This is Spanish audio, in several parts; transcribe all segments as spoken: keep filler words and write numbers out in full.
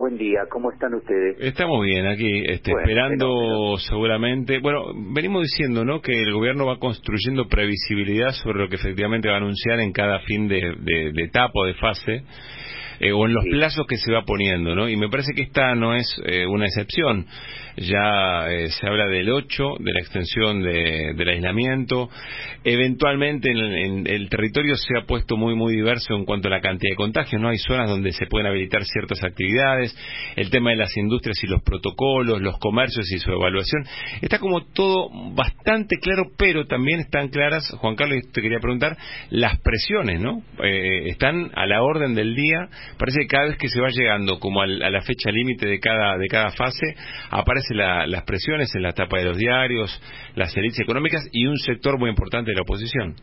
Buen día, ¿cómo están ustedes? Estamos bien aquí, este, Bueno, esperando fenómeno. seguramente. Bueno, venimos diciendo, ¿no?, que el gobierno va construyendo previsibilidad sobre lo que efectivamente va a anunciar en cada fin de, de, de etapa o de fase, eh, o en los Sí, plazos que se va poniendo, ¿no? Y me parece que esta no es eh, una excepción. Ya eh, se habla del ocho, de la extensión de, del aislamiento. Eventualmente en, en el territorio se ha puesto muy muy diverso en cuanto a la cantidad de contagios, ¿no? Hay zonas donde se pueden habilitar ciertas actividades, el tema de las industrias y los protocolos, los comercios y su evaluación. Está como todo bastante claro, pero también están claras, Juan Carlos, te quería preguntar, las presiones, ¿no? Eh, están a la orden del día. Parece que cada vez que se va llegando como al, a la fecha límite de cada de cada fase, aparecen la, las presiones en la tapa de los diarios, las élites económicas y un sector muy importante de la oposición.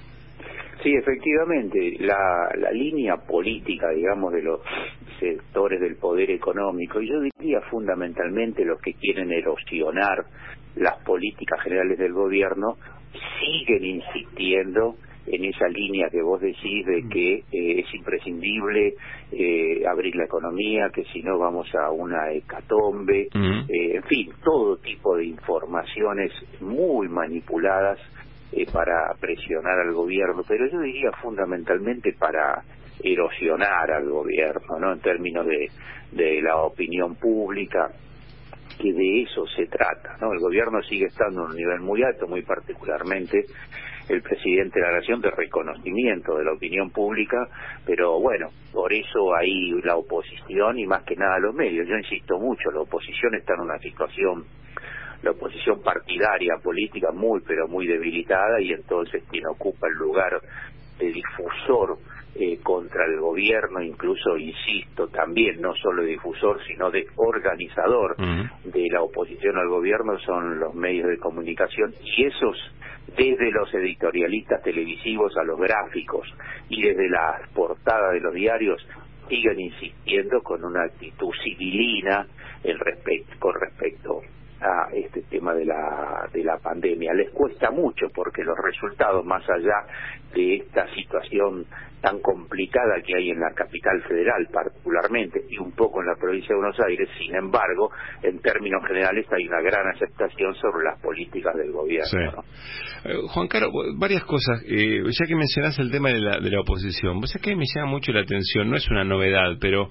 sí, efectivamente, la, la línea política, digamos, de los sectores del poder económico, y yo diría fundamentalmente los que quieren erosionar las políticas generales del gobierno, siguen insistiendo en esa línea que vos decís de que eh, es imprescindible eh, abrir la economía, que si no vamos a una hecatombe, Uh-huh. eh, en fin, todo tipo de informaciones muy manipuladas eh, para presionar al gobierno, pero yo diría fundamentalmente para erosionar al gobierno, ¿no? En términos de, de la opinión pública, que de eso se trata, ¿no? El gobierno sigue estando en un nivel muy alto, muy particularmente el presidente de la Nación, de reconocimiento de la opinión pública, pero bueno, por eso hay la oposición y más que nada los medios. Yo insisto mucho, la oposición está en una situación, la oposición partidaria, política, muy pero muy debilitada, y entonces quien ocupa el lugar de difusor eh, contra el gobierno, incluso, insisto, también no solo de difusor, sino de organizador Uh-huh. de la oposición al gobierno, son los medios de comunicación, y esos, desde los editorialistas televisivos a los gráficos y desde las portadas de los diarios, siguen insistiendo con una actitud civilina en respecto, con respecto a este tema de la de la pandemia. Les cuesta mucho porque los resultados, más allá de esta situación tan complicada que hay en la capital federal particularmente y un poco en la provincia de Buenos Aires, sin embargo, en términos generales hay una gran aceptación sobre las políticas del Sí. gobierno, ¿no? Eh, Juan Carlos, varias cosas. Eh, ya que mencionás el tema de la, de la oposición, vos sabés que me llama mucho la atención, no es una novedad, pero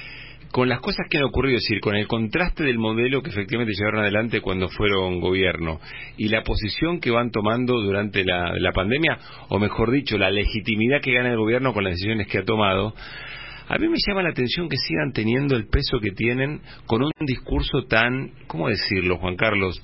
con las cosas que han ocurrido, es decir, con el contraste del modelo que efectivamente llevaron adelante cuando fueron gobierno y la posición que van tomando durante la, la pandemia, o mejor dicho, la legitimidad que gana el gobierno con las decisiones que ha tomado, a mí me llama la atención que sigan teniendo el peso que tienen con un discurso tan, ¿cómo decirlo, Juan Carlos?,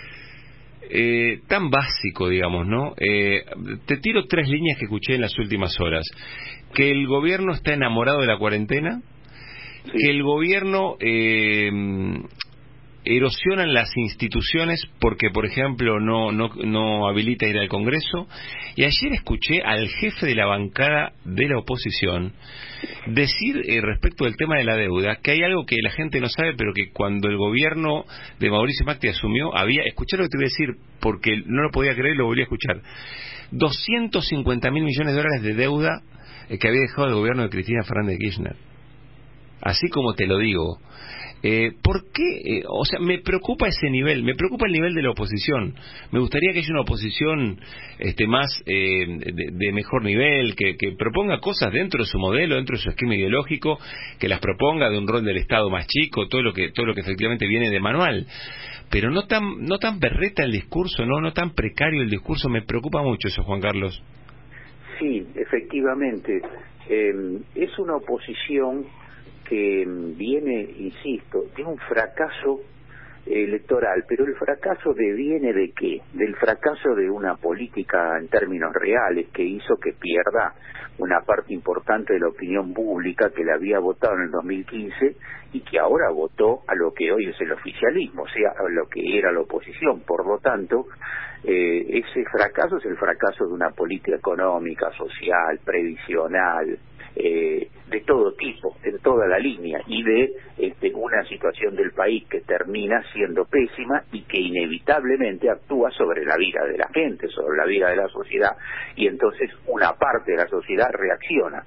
Eh, tan básico, digamos, ¿no? Eh, te tiro tres líneas que escuché en las últimas horas. Que el gobierno está enamorado de la cuarentena, que Sí, el gobierno eh, erosiona las instituciones porque, por ejemplo, no, no, no habilita ir al Congreso. Y ayer escuché al jefe de la bancada de la oposición decir eh, respecto del tema de la deuda, que hay algo que la gente no sabe, pero que cuando el gobierno de Mauricio Macri asumió, había, escuchar lo que te voy a decir, porque no lo podía creer, lo volví a escuchar, doscientos cincuenta mil millones de dólares de deuda eh, que había dejado el gobierno de Cristina Fernández de Kirchner. Así como te lo digo. Eh, ¿Por qué? Eh, o sea, me preocupa ese nivel, me preocupa el nivel de la oposición. Me gustaría que haya una oposición este, más eh, de, de mejor nivel, que, que proponga cosas dentro de su modelo, dentro de su esquema ideológico, que las proponga de un rol del Estado más chico, todo lo que todo lo que efectivamente viene de manual. Pero no tan no tan berreta el discurso, no no tan precario el discurso. Me preocupa mucho eso, Juan Carlos. sí, efectivamente. Eh, es una oposición que viene, insisto, de un fracaso electoral, pero el fracaso deviene de qué? Del fracaso de una política en términos reales que hizo que pierda una parte importante de la opinión pública que la había votado en el dos mil quince y que ahora votó a lo que hoy es el oficialismo, o sea, a lo que era la oposición. Por lo tanto, eh, ese fracaso es el fracaso de una política económica, social, previsional, eh, de todo tipo, en toda la línea, y de este, una situación del país que termina siendo pésima y que inevitablemente actúa sobre la vida de la gente, sobre la vida de la sociedad, y entonces una parte de la sociedad reacciona.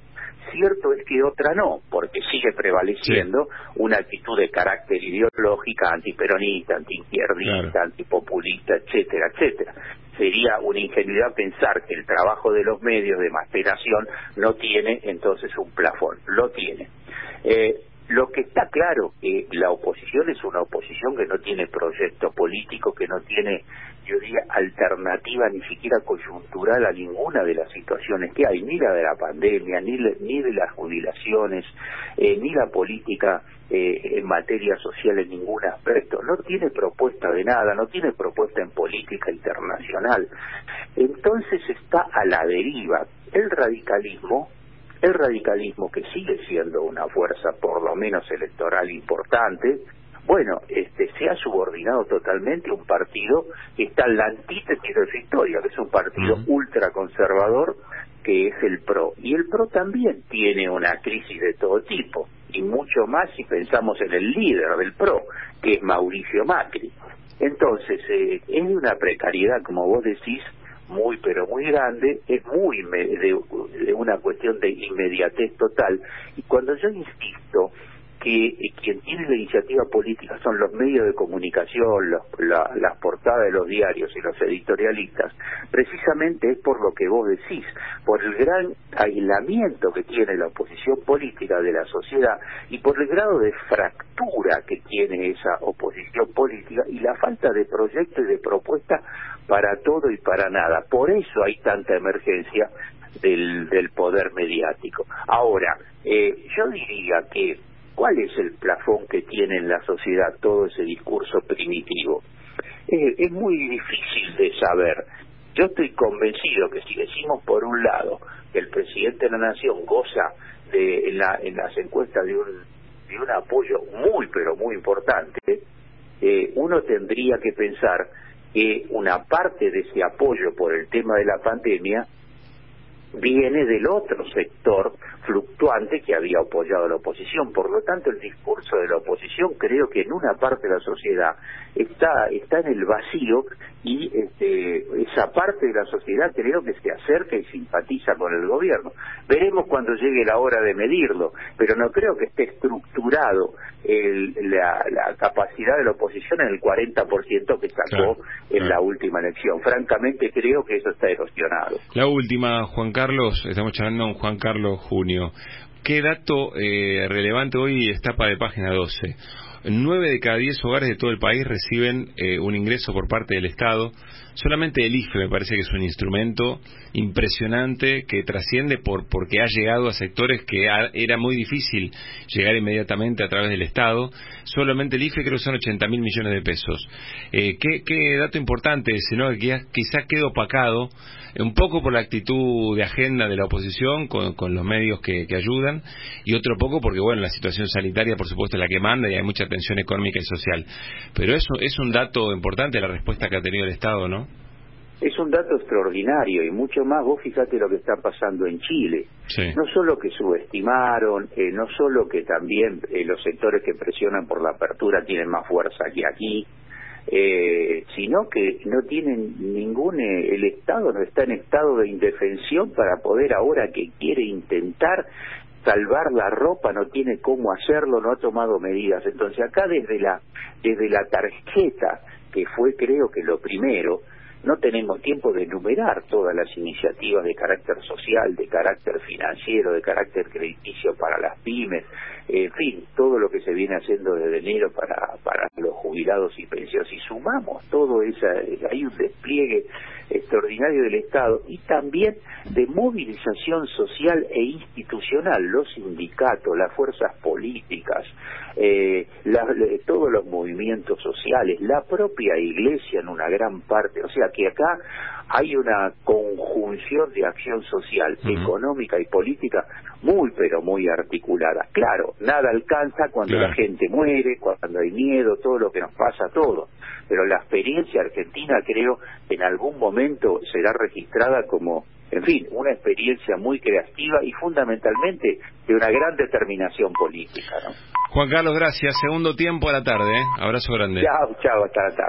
cierto es que otra no, porque sigue prevaleciendo sí. una actitud de carácter ideológica, antiperonista, antiizquierdista, claro. antipopulista, etcétera, etcétera. Sería una ingenuidad pensar que el trabajo de los medios de maceración no tiene entonces un plafón, lo tiene. Eh, Lo que está claro que la oposición es una oposición que no tiene proyecto político, que no tiene, yo diría, alternativa ni siquiera coyuntural a ninguna de las situaciones que hay, ni la de la pandemia, ni, le, ni de las jubilaciones, eh, ni la política eh, en materia social en ningún aspecto. No tiene propuesta de nada, no tiene propuesta en política internacional. Entonces está a la deriva. El radicalismo El radicalismo, que sigue siendo una fuerza por lo menos electoral importante, bueno, este, se ha subordinado totalmente a un partido que está en la antítesis de su historia, que es un partido uh-huh. ultraconservador, que es el PRO. Y el PRO también tiene una crisis de todo tipo, y mucho más si pensamos en el líder del PRO, que es Mauricio Macri. Entonces, eh, es de una precariedad, como vos decís, muy pero muy grande, es muy de, de una cuestión de inmediatez total. Y cuando yo insisto que eh, quien tiene la iniciativa política son los medios de comunicación, los, la, las portadas de los diarios y los editorialistas, precisamente es por lo que vos decís, por el gran aislamiento que tiene la oposición política de la sociedad y por el grado de fractura que tiene esa oposición política y la falta de proyecto y de propuesta para todo y para nada. Por eso hay tanta emergencia del, del poder mediático. Ahora, eh, yo diría que ¿cuál es el plafón que tiene en la sociedad todo ese discurso primitivo? Es, es muy difícil de saber. Yo estoy convencido que si decimos por un lado que el presidente de la Nación goza de, en, la, en las encuestas de un, de un apoyo muy pero muy importante, eh, uno tendría que pensar que una parte de ese apoyo por el tema de la pandemia viene del otro sector fluctuante que había apoyado a la oposición. Por lo tanto, el discurso de la oposición creo que en una parte de la sociedad está está en el vacío y este, esa parte de la sociedad creo que se acerca y simpatiza con el gobierno. Veremos cuando llegue la hora de medirlo, pero no creo que esté estructurado el, la, la capacidad de la oposición en el cuarenta por ciento que sacó claro, en claro. la última elección. Francamente creo que eso está erosionado. La última, Juan Carlos, estamos charlando con Juan Carlos Junio. ¿Qué dato eh, relevante hoy está para de página doce? Nueve de cada diez hogares de todo el país reciben eh, un ingreso por parte del Estado. Solamente el I F E me parece que es un instrumento impresionante que trasciende por porque ha llegado a sectores que ha, era muy difícil llegar inmediatamente a través del Estado. Solamente el I F E creo que son ochenta mil millones de pesos. Eh, ¿qué, qué dato importante ese, ¿no? Que quizás quede opacado un poco por la actitud de agenda de la oposición con, con los medios que, que ayudan, y otro poco porque, bueno, la situación sanitaria, por supuesto, es la que manda y hay mucha tensión económica y social. Pero eso es un dato importante, la respuesta que ha tenido el Estado, ¿no? Es un dato extraordinario y mucho más. Vos fíjate lo que está pasando en Chile. Sí. No solo que subestimaron, eh, no solo que también eh, los sectores que presionan por la apertura tienen más fuerza que aquí, eh, sino que no tienen ningún, eh, el Estado no está en estado de indefensión para poder, ahora que quiere intentar salvar la ropa, no tiene cómo hacerlo, no ha tomado medidas. Entonces acá desde la desde la tarjeta, que fue creo que lo primero, no tenemos tiempo de enumerar todas las iniciativas de carácter social, de carácter financiero, de carácter crediticio para las pymes, en fin, todo lo que se viene haciendo desde enero para para los jubilados y pensionados. Y sumamos todo eso, hay un despliegue extraordinario del Estado y también de movilización social e institucional, los sindicatos, las fuerzas políticas, eh, la, todos los movimientos sociales, la propia Iglesia en una gran parte. O sea que acá hay una conjunción de acción social, uh-huh. económica y política muy pero muy articulada. Claro, nada alcanza cuando claro. la gente muere, cuando hay miedo, todo lo que nos pasa, todo. Pero la experiencia argentina creo en algún momento será registrada como, en fin, una experiencia muy creativa y fundamentalmente de una gran determinación política, ¿no? Juan Carlos, gracias. Segundo tiempo a la tarde, ¿eh? Abrazo grande. Chao, chao, hasta la tarde.